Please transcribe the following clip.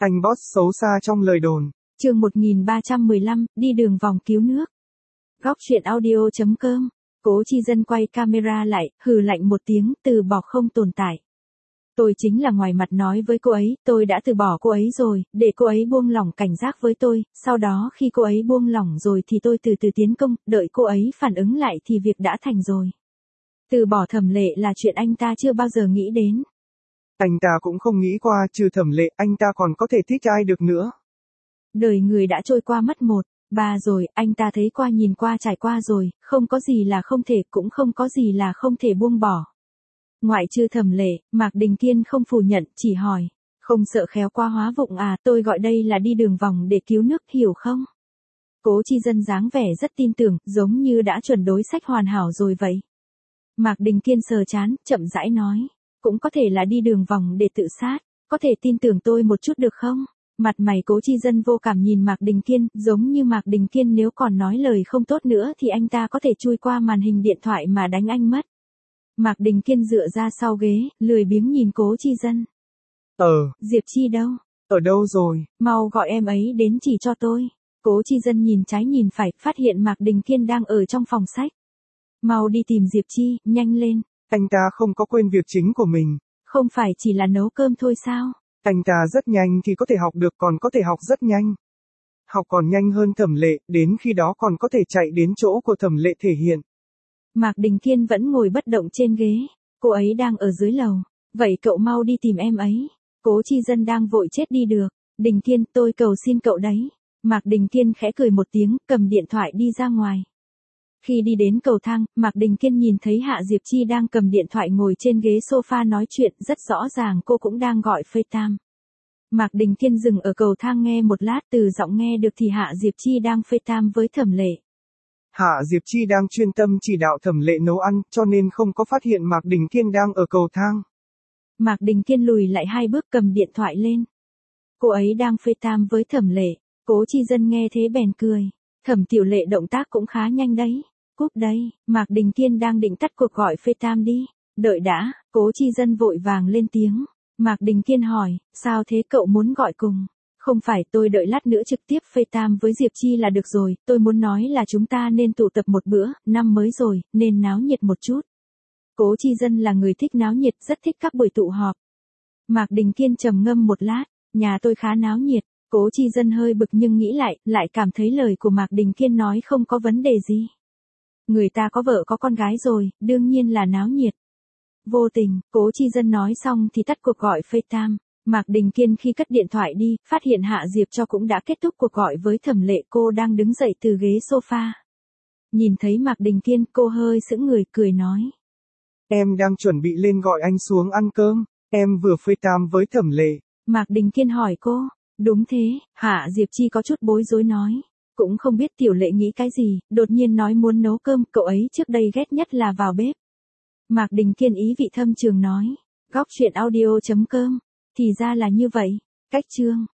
Anh boss xấu xa trong lời đồn. Chương 1315, đi đường vòng cứu nước. Góc truyện audio.com. Cố Chi Dân quay camera lại, hừ lạnh một tiếng, từ bỏ không tồn tại. Tôi chính là ngoài mặt nói với cô ấy, tôi đã từ bỏ cô ấy rồi, để cô ấy buông lỏng cảnh giác với tôi, sau đó khi cô ấy buông lỏng rồi thì tôi từ từ tiến công, đợi cô ấy phản ứng lại thì việc đã thành rồi. Từ bỏ Thẩm Lệ là chuyện anh ta chưa bao giờ nghĩ đến. Anh ta cũng không nghĩ qua, trừ Thẩm Lệ, anh ta còn có thể thích ai được nữa. Đời người đã trôi qua mất 1, 3 rồi, anh ta thấy qua nhìn qua trải qua rồi, không có gì là không thể, cũng không có gì là không thể buông bỏ. Ngoại trừ Thẩm Lệ, Mạc Đình Kiên không phủ nhận, chỉ hỏi, không sợ khéo qua hóa vụng à, tôi gọi đây là đi đường vòng để cứu nước, hiểu không? Cố Chi Dân dáng vẻ rất tin tưởng, giống như đã chuẩn đối sách hoàn hảo rồi vậy. Mạc Đình Kiên sờ chán, chậm rãi nói, cũng có thể là đi đường vòng để tự sát, có thể tin tưởng tôi một chút được không? Mặt mày Cố Chi Dân vô cảm nhìn Mạc Đình Kiên, giống như Mạc Đình Kiên nếu còn nói lời không tốt nữa thì anh ta có thể chui qua màn hình điện thoại mà đánh anh mất. Mạc Đình Kiên dựa ra sau ghế, lười biếng nhìn Cố Chi Dân. Diệp Chi đâu? Ở đâu rồi? Mau gọi em ấy đến chỉ cho tôi. Cố Chi Dân nhìn trái nhìn phải, phát hiện Mạc Đình Kiên đang ở trong phòng sách. Mau đi tìm Diệp Chi, nhanh lên. Anh ta không có quên việc chính của mình. Không phải chỉ là nấu cơm thôi sao? Anh ta rất nhanh thì có thể học được, còn có thể học rất nhanh. Học còn nhanh hơn Thẩm Lệ, đến khi đó còn có thể chạy đến chỗ của Thẩm Lệ thể hiện. Mạc Đình Kiên vẫn ngồi bất động trên ghế. Cô ấy đang ở dưới lầu. Vậy cậu mau đi tìm em ấy. Cố Chi Dân đang vội chết đi được. Đình Kiên, tôi cầu xin cậu đấy. Mạc Đình Kiên khẽ cười một tiếng, cầm điện thoại đi ra ngoài. Khi đi đến cầu thang, Mạc Đình Kiên nhìn thấy Hạ Diệp Chi đang cầm điện thoại ngồi trên ghế sofa nói chuyện, rất rõ ràng cô cũng đang gọi FaceTime. Mạc Đình Kiên dừng ở cầu thang nghe một lát, từ giọng nghe được thì Hạ Diệp Chi đang FaceTime với Thẩm Lệ. Hạ Diệp Chi đang chuyên tâm chỉ đạo Thẩm Lệ nấu ăn, cho nên không có phát hiện Mạc Đình Kiên đang ở cầu thang. Mạc Đình Kiên lùi lại 2 bước cầm điện thoại lên. Cô ấy đang FaceTime với Thẩm Lệ. Cố Chi Dân nghe thế bèn cười. Thẩm Tiểu Lệ động tác cũng khá nhanh đấy. Cúp đây, Mạc Đình Kiên đang định tắt cuộc gọi FaceTime đi. Đợi đã, Cố Chi Dân vội vàng lên tiếng. Mạc Đình Kiên hỏi, sao thế cậu muốn gọi cùng? Không phải, tôi đợi lát nữa trực tiếp FaceTime với Diệp Chi là được rồi, tôi muốn nói là chúng ta nên tụ tập một bữa, năm mới rồi, nên náo nhiệt một chút. Cố Chi Dân là người thích náo nhiệt, rất thích các buổi tụ họp. Mạc Đình Kiên trầm ngâm một lát, nhà tôi khá náo nhiệt. Cố Chi Dân hơi bực nhưng nghĩ lại cảm thấy lời của Mạc Đình Kiên nói không có vấn đề gì. Người ta có vợ có con gái rồi, đương nhiên là náo nhiệt. Vô tình, Cố Chi Dân nói xong thì tắt cuộc gọi FaceTime. Mạc Đình Kiên khi cất điện thoại đi, phát hiện Hạ Diệp Cho cũng đã kết thúc cuộc gọi với Thẩm Lệ, cô đang đứng dậy từ ghế sofa. Nhìn thấy Mạc Đình Kiên, cô hơi sững người, cười nói. Em đang chuẩn bị lên gọi anh xuống ăn cơm, em vừa FaceTime với Thẩm Lệ. Mạc Đình Kiên hỏi cô. Đúng thế, Hạ Diệp Chi có chút bối rối nói. Cũng không biết Tiểu Lệ nghĩ cái gì, đột nhiên nói muốn nấu cơm, cậu ấy trước đây ghét nhất là vào bếp. Mạc Đình Kiên ý vị thâm trường nói. Góc truyện audio.com. Thì ra là như vậy. Cách chương.